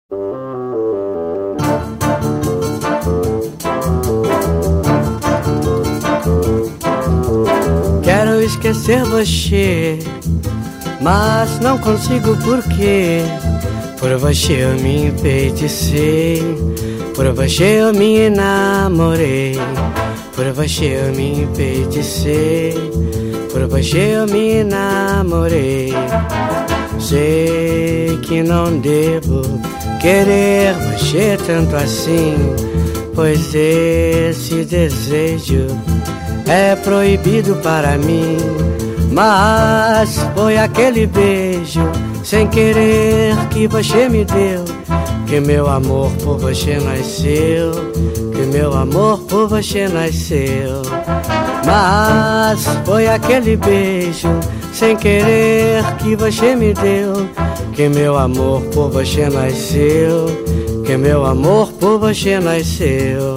Quero esquecer você, mas não consigo porque por você eu me enfeiticei, por você eu me enamorei, por você eu me enfeiticei, por você eu me enamorei. Sei que não devo querer você tanto assim, pois esse desejo é proibido para mim. Mas foi aquele beijo sem querer que você me deu, que meu amor por você nasceu, que meu amor por você nasceu. Mas foi aquele beijo sem querer que você me deu, que meu amor por você nasceu, que meu amor por você nasceu.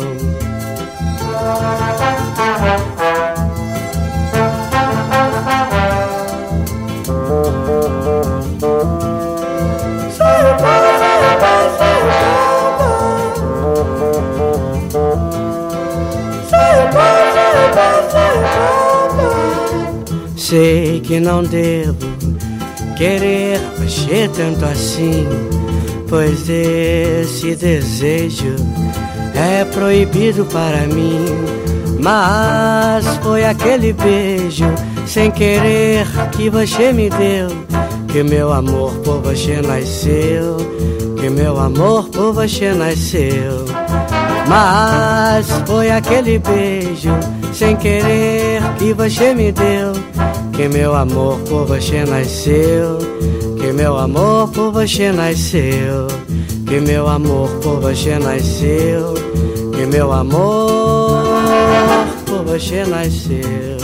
Sei que não devo querer você tanto assim, pois esse desejo é proibido para mim. Mas foi aquele beijo sem querer que você me deu, que meu amor por você nasceu, que meu amor por você nasceu. Mas foi aquele beijo sem querer que você me deu, que meu amor por você nasceu, que meu amor por você nasceu, que meu amor por você nasceu, que meu amor por você nasceu.